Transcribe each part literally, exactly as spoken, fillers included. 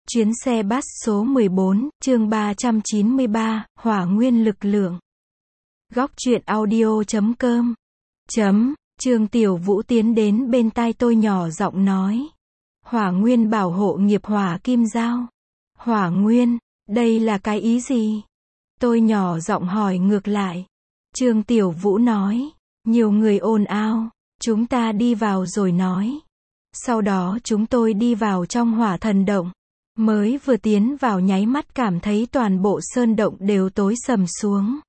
Chuyến xe bus số mười bốn, chương ba trăm chín mươi ba, Hỏa nguyên lực lượng. Góc truyện audio chấm com. Chấm, Trương Tiểu Vũ tiến đến bên tai tôi nhỏ giọng nói. Hỏa nguyên bảo hộ nghiệp hỏa kim giao. Hỏa nguyên, đây là cái ý gì? Tôi nhỏ giọng hỏi ngược lại. Trương Tiểu Vũ nói. Nhiều người ồn ào, chúng ta đi vào rồi nói. Sau đó chúng tôi đi vào trong hỏa thần động. Mới vừa tiến vào nháy mắt cảm thấy toàn bộ sơn động đều tối sầm xuống.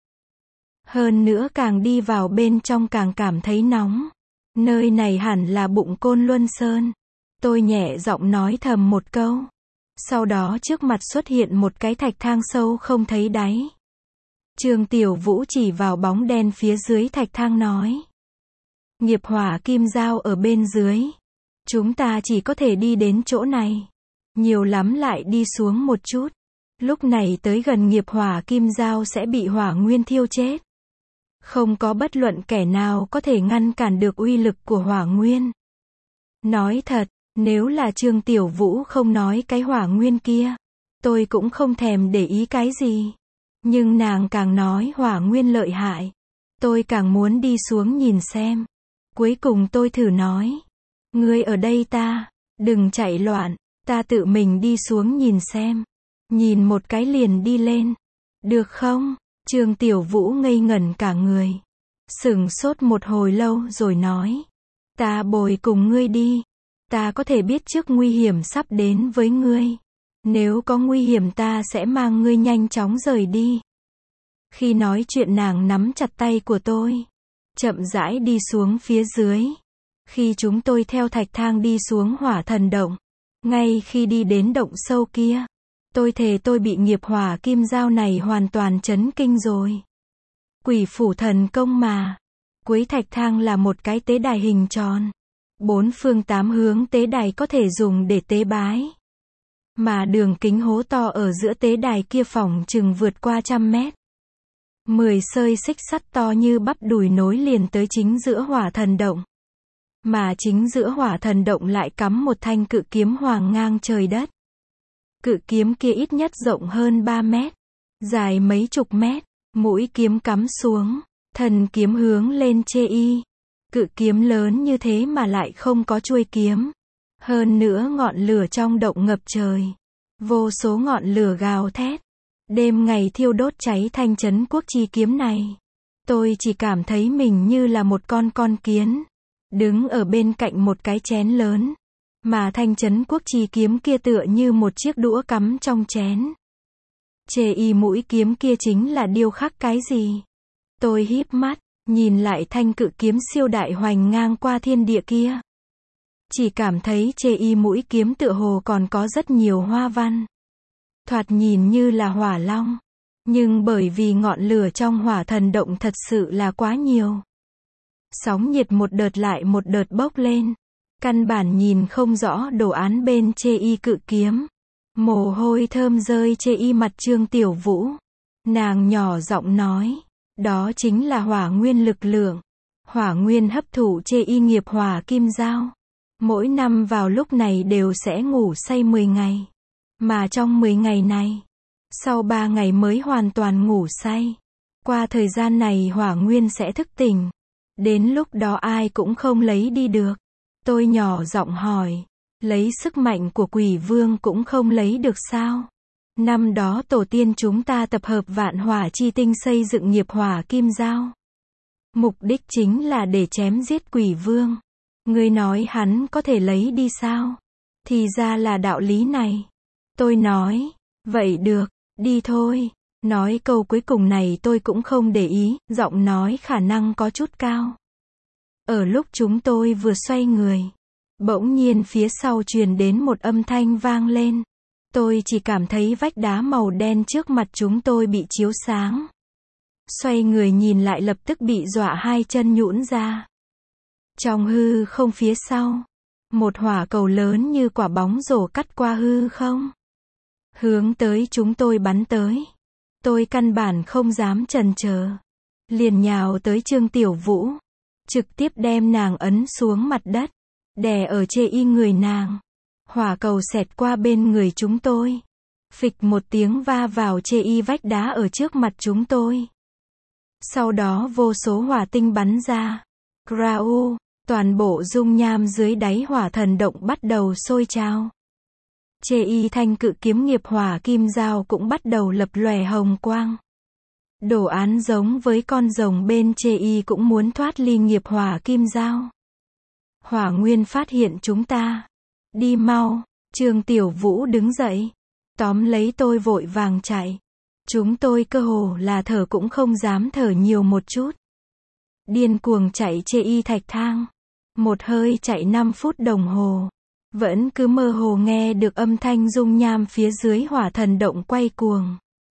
Hơn nữa càng đi vào bên trong càng cảm thấy nóng. Nơi này hẳn là bụng Côn Luân Sơn. Tôi nhẹ giọng nói thầm một câu. Sau đó trước mặt xuất hiện một cái thạch thang sâu không thấy đáy. Trương Tiểu Vũ chỉ vào bóng đen phía dưới thạch thang nói. Nghiệp hỏa kim giao ở bên dưới. Chúng ta chỉ có thể đi đến chỗ này. Nhiều lắm lại đi xuống một chút. Lúc này tới gần nghiệp hỏa kim giao sẽ bị hỏa nguyên thiêu chết. Không có bất luận kẻ nào có thể ngăn cản được uy lực của hỏa nguyên. Nói thật, nếu là Trương Tiểu Vũ không nói cái hỏa nguyên kia, tôi cũng không thèm để ý cái gì. Nhưng nàng càng nói hỏa nguyên lợi hại, tôi càng muốn đi xuống nhìn xem. Cuối cùng tôi thử nói. Ngươi ở đây ta, đừng chạy loạn. Ta tự mình đi xuống nhìn xem. Nhìn một cái liền đi lên. Được không? Trương Tiểu Vũ ngây ngẩn cả người. Sửng sốt một hồi lâu rồi nói. Ta bồi cùng ngươi đi. Ta có thể biết trước nguy hiểm sắp đến với ngươi. Nếu có nguy hiểm ta sẽ mang ngươi nhanh chóng rời đi. Khi nói chuyện nàng nắm chặt tay của tôi. Chậm rãi đi xuống phía dưới. Khi chúng tôi theo thạch thang đi xuống hỏa thần động. Ngay khi đi đến động sâu kia, tôi thề tôi bị nghiệp hỏa kim giao này hoàn toàn chấn kinh rồi. Quỷ phủ thần công mà. Cuối thạch thang là một cái tế đài hình tròn. Bốn phương tám hướng tế đài có thể dùng để tế bái. Mà đường kính hố to ở giữa tế đài kia phỏng chừng vượt qua trăm mét. Mười sợi xích sắt to như bắp đùi nối liền tới chính giữa hỏa thần động. Mà chính giữa hỏa thần động lại cắm một thanh cự kiếm hoàng ngang trời đất. Cự kiếm kia ít nhất rộng hơn ba mét, dài mấy chục mét, mũi kiếm cắm xuống, thần kiếm hướng lên chê y. Cự kiếm lớn như thế mà lại không có chuôi kiếm. Hơn nữa ngọn lửa trong động ngập trời. Vô số ngọn lửa gào thét. Đêm ngày thiêu đốt cháy thanh trấn quốc chi kiếm này. Tôi chỉ cảm thấy mình như là một con con kiến. Đứng ở bên cạnh một cái chén lớn. Mà thanh trấn quốc chi kiếm kia tựa như một chiếc đũa cắm trong chén. Chê y mũi kiếm kia chính là điêu khắc cái gì? Tôi híp mắt, nhìn lại thanh cự kiếm siêu đại hoành ngang qua thiên địa kia. Chỉ cảm thấy chê y mũi kiếm tựa hồ còn có rất nhiều hoa văn. Thoạt nhìn như là hỏa long. Nhưng bởi vì ngọn lửa trong hỏa thần động thật sự là quá nhiều. Sóng nhiệt một đợt lại một đợt bốc lên. Căn bản nhìn không rõ đồ án bên chê y cự kiếm. Mồ hôi thơm rơi chê y mặt Trương Tiểu Vũ. Nàng nhỏ giọng nói. Đó chính là hỏa nguyên lực lượng. Hỏa nguyên hấp thụ chê y nghiệp hỏa kim giao. Mỗi năm vào lúc này đều sẽ ngủ say mười ngày. Mà trong mười ngày này, sau ba ngày mới hoàn toàn ngủ say. Qua thời gian này hỏa nguyên sẽ thức tỉnh. Đến lúc đó ai cũng không lấy đi được. Tôi nhỏ giọng hỏi. Lấy sức mạnh của quỷ vương cũng không lấy được sao? Năm đó tổ tiên chúng ta tập hợp vạn hỏa chi tinh xây dựng nghiệp hỏa kim giao. Mục đích chính là để chém giết quỷ vương. Ngươi nói hắn có thể lấy đi sao? Thì ra là đạo lý này. Tôi nói. Vậy được, đi thôi. Nói câu cuối cùng này tôi cũng không để ý, giọng nói khả năng có chút cao. Ở lúc chúng tôi vừa xoay người, bỗng nhiên phía sau truyền đến một âm thanh vang lên. Tôi chỉ cảm thấy vách đá màu đen trước mặt chúng tôi bị chiếu sáng. Xoay người nhìn lại lập tức bị dọa hai chân nhũn ra. Trong hư không phía sau, một hỏa cầu lớn như quả bóng rổ cắt qua hư không. Hướng tới chúng tôi bắn tới. Tôi căn bản không dám chần chờ. Liền nhào tới Trương Tiểu Vũ. Trực tiếp đem nàng ấn xuống mặt đất. Đè ở chê y người nàng. Hỏa cầu xẹt qua bên người chúng tôi. Phịch một tiếng va vào chê y vách đá ở trước mặt chúng tôi. Sau đó vô số hỏa tinh bắn ra. Grau, toàn bộ dung nham dưới đáy hỏa thần động bắt đầu sôi trào. Chê y thanh cự kiếm nghiệp hỏa kim dao cũng bắt đầu lập lòe hồng quang. Đồ án giống với con rồng bên chê y cũng muốn thoát ly nghiệp hỏa kim dao. Hỏa nguyên phát hiện chúng ta. Đi mau, Trương Tiểu Vũ đứng dậy. Tóm lấy tôi vội vàng chạy. Chúng tôi cơ hồ là thở cũng không dám thở nhiều một chút. Điên cuồng chạy chê y thạch thang. Một hơi chạy năm phút đồng hồ. Vẫn cứ mơ hồ nghe được âm thanh dung nham phía dưới hỏa thần động quay cuồng.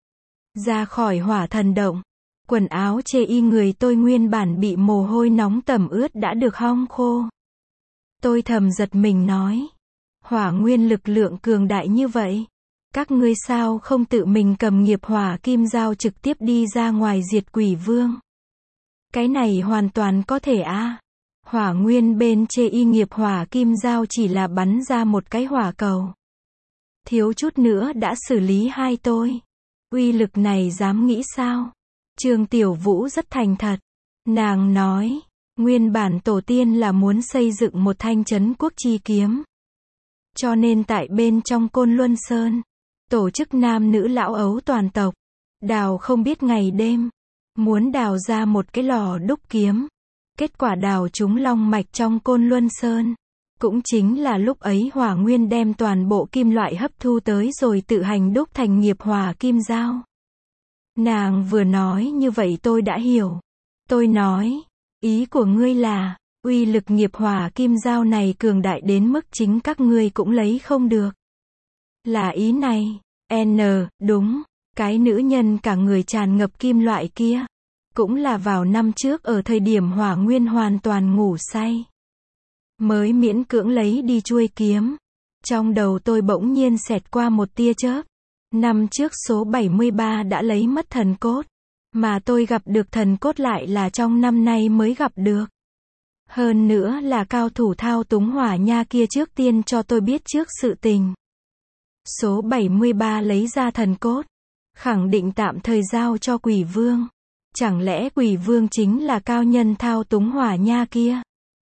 Ra khỏi hỏa thần động, quần áo chê y người tôi nguyên bản bị mồ hôi nóng tẩm ướt đã được hong khô. Tôi thầm giật mình nói. Hỏa nguyên lực lượng cường đại như vậy. Các ngươi sao không tự mình cầm nghiệp hỏa kim dao trực tiếp đi ra ngoài diệt quỷ vương? Cái này hoàn toàn có thể a. À. Hỏa nguyên bên chê y nghiệp hỏa kim dao chỉ là bắn ra một cái hỏa cầu. Thiếu chút nữa đã xử lý hai tôi. Uy lực này dám nghĩ sao? Trương Tiểu Vũ rất thành thật. Nàng nói, nguyên bản tổ tiên là muốn xây dựng một thanh trấn quốc chi kiếm. Cho nên tại bên trong Côn Luân Sơn, tổ chức nam nữ lão ấu toàn tộc, đào không biết ngày đêm, muốn đào ra một cái lò đúc kiếm. Kết quả đào chúng long mạch trong Côn Luân Sơn. Cũng chính là lúc ấy hỏa nguyên đem toàn bộ kim loại hấp thu tới rồi tự hành đúc thành nghiệp hỏa kim dao. Nàng vừa nói như vậy tôi đã hiểu. Tôi nói, ý của ngươi là, uy lực nghiệp hỏa kim dao này cường đại đến mức chính các ngươi cũng lấy không được. Là ý này. N, đúng, cái nữ nhân cả người tràn ngập kim loại kia. Cũng là vào năm trước ở thời điểm hỏa nguyên hoàn toàn ngủ say. Mới miễn cưỡng lấy đi chuôi kiếm. Trong đầu tôi bỗng nhiên xẹt qua một tia chớp. Năm trước số bảy mươi ba đã lấy mất thần cốt. Mà tôi gặp được thần cốt lại là trong năm nay mới gặp được. Hơn nữa là cao thủ thao túng hỏa nha kia trước tiên cho tôi biết trước sự tình. Số bảy mươi ba lấy ra thần cốt. Khẳng định tạm thời giao cho quỷ vương. Chẳng lẽ quỷ vương chính là cao nhân thao túng hỏa nha kia?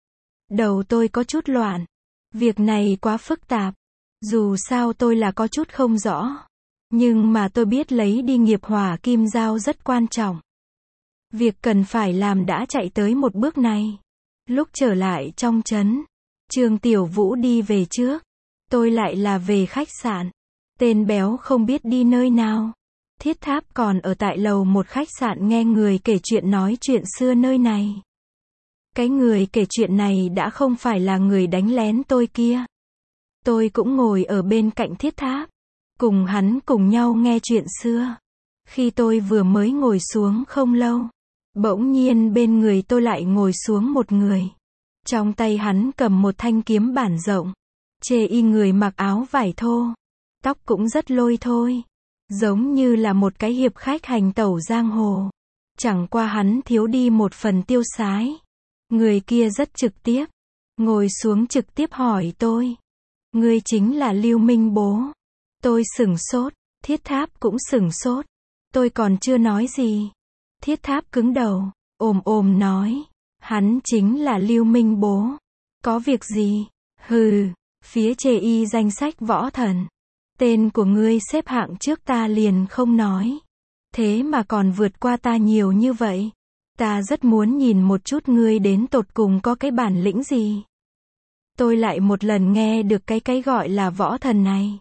Đầu tôi có chút loạn. Việc này quá phức tạp. Dù sao tôi là có chút không rõ. Nhưng mà tôi biết lấy đi nghiệp hỏa kim dao rất quan trọng. Việc cần phải làm đã chạy tới một bước này. Lúc trở lại trong trấn, Trương Tiểu Vũ đi về trước. Tôi lại là về khách sạn. Tên béo không biết đi nơi nào. Thiết Tháp còn ở tại lầu một khách sạn nghe người kể chuyện nói chuyện xưa nơi này. Cái người kể chuyện này đã không phải là người đánh lén tôi kia. Tôi cũng ngồi ở bên cạnh Thiết Tháp. Cùng hắn cùng nhau nghe chuyện xưa. Khi tôi vừa mới ngồi xuống không lâu. Bỗng nhiên bên người tôi lại ngồi xuống một người. Trong tay hắn cầm một thanh kiếm bản rộng. Chê y người mặc áo vải thô. Tóc cũng rất lôi thôi. Giống như là một cái hiệp khách hành tẩu giang hồ. Chẳng qua hắn thiếu đi một phần tiêu sái. Người kia rất trực tiếp. Ngồi xuống trực tiếp hỏi tôi. Ngươi chính là Lưu Minh bố. Tôi sửng sốt. Thiết Tháp cũng sửng sốt. Tôi còn chưa nói gì. Thiết Tháp cứng đầu. Ồm ồm nói. Hắn chính là Lưu Minh bố. Có việc gì? Hừ. Phía chê y danh sách võ thần. Tên của ngươi xếp hạng trước ta liền không nói. Thế mà còn vượt qua ta nhiều như vậy. Ta rất muốn nhìn một chút ngươi đến tột cùng có cái bản lĩnh gì. Tôi lại một lần nghe được cái cái gọi là võ thần này.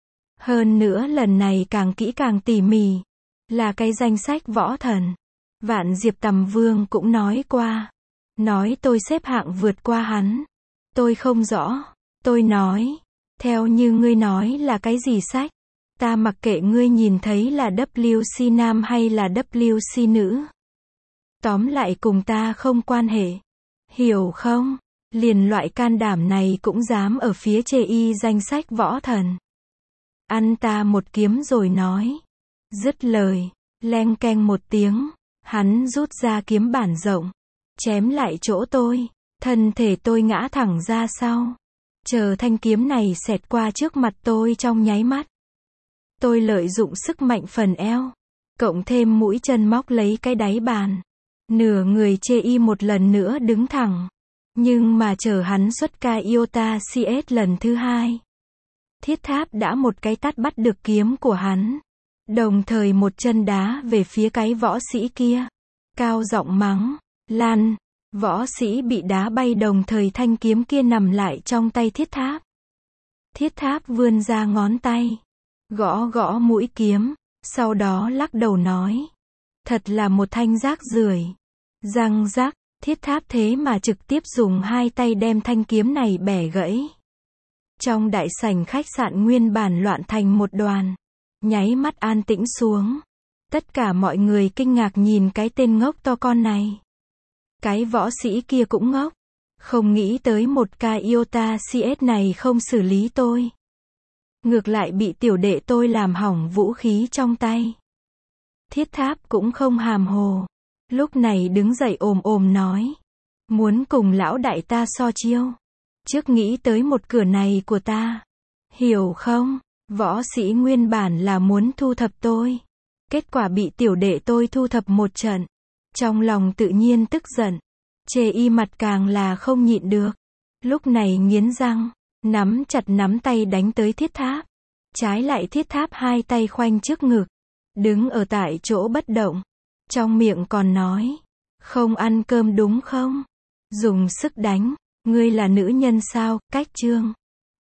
Hơn nữa lần này càng kỹ càng tỉ mỉ. Là cái danh sách võ thần. Vạn Diệp Tầm Vương cũng nói qua. Nói tôi xếp hạng vượt qua hắn. Tôi không rõ. Tôi nói. Theo như ngươi nói là cái gì sách? Ta mặc kệ ngươi nhìn thấy là W C nam hay là W C nữ. Tóm lại cùng ta không quan hệ. Hiểu không? Liền loại can đảm này cũng dám ở phía chê y danh sách võ thần. Ăn ta một kiếm rồi nói. Dứt lời. Leng keng một tiếng. Hắn rút ra kiếm bản rộng. Chém lại chỗ tôi. Thân thể tôi ngã thẳng ra sau. chờ thanh kiếm này xẹt qua trước mặt tôi trong nháy mắt. Tôi lợi dụng sức mạnh phần eo, cộng thêm mũi chân móc lấy cái đáy bàn. Nửa người chê y một lần nữa đứng thẳng. Nhưng mà chờ hắn xuất ca iota xê ét lần thứ hai. Thiết Tháp đã một cái tát bắt được kiếm của hắn. Đồng thời một chân đá về phía cái võ sĩ kia. Cao giọng mắng, lăn. Võ sĩ bị đá bay đồng thời thanh kiếm kia nằm lại trong tay Thiết Tháp. Thiết Tháp vươn ra ngón tay. Gõ gõ mũi kiếm. Sau đó lắc đầu nói. Thật là một thanh rác rưởi. Răng rắc, Thiết Tháp thế mà trực tiếp dùng hai tay đem thanh kiếm này bẻ gãy. Trong đại sảnh khách sạn nguyên bản loạn thành một đoàn. Nháy mắt an tĩnh xuống. Tất cả mọi người kinh ngạc nhìn cái tên ngốc to con này. Cái võ sĩ kia cũng ngốc. Không nghĩ tới một ca iota xê ét này không xử lý tôi. Ngược lại bị tiểu đệ tôi làm hỏng vũ khí trong tay. Thiết Tháp cũng không hàm hồ. Lúc này đứng dậy ồm ồm nói. Muốn cùng lão đại ta so chiêu. Trước nghĩ tới một cửa này của ta. Hiểu không? Võ sĩ nguyên bản là muốn thu thập tôi. Kết quả bị tiểu đệ tôi thu thập một trận. Trong lòng tự nhiên tức giận. Chê y mặt càng là không nhịn được. Lúc này nghiến răng. Nắm chặt nắm tay đánh tới Thiết Tháp. Trái lại Thiết Tháp hai tay khoanh trước ngực. Đứng ở tại chỗ bất động. Trong miệng còn nói. Không ăn cơm đúng không? Dùng sức đánh. Ngươi là nữ nhân sao? Cách chương.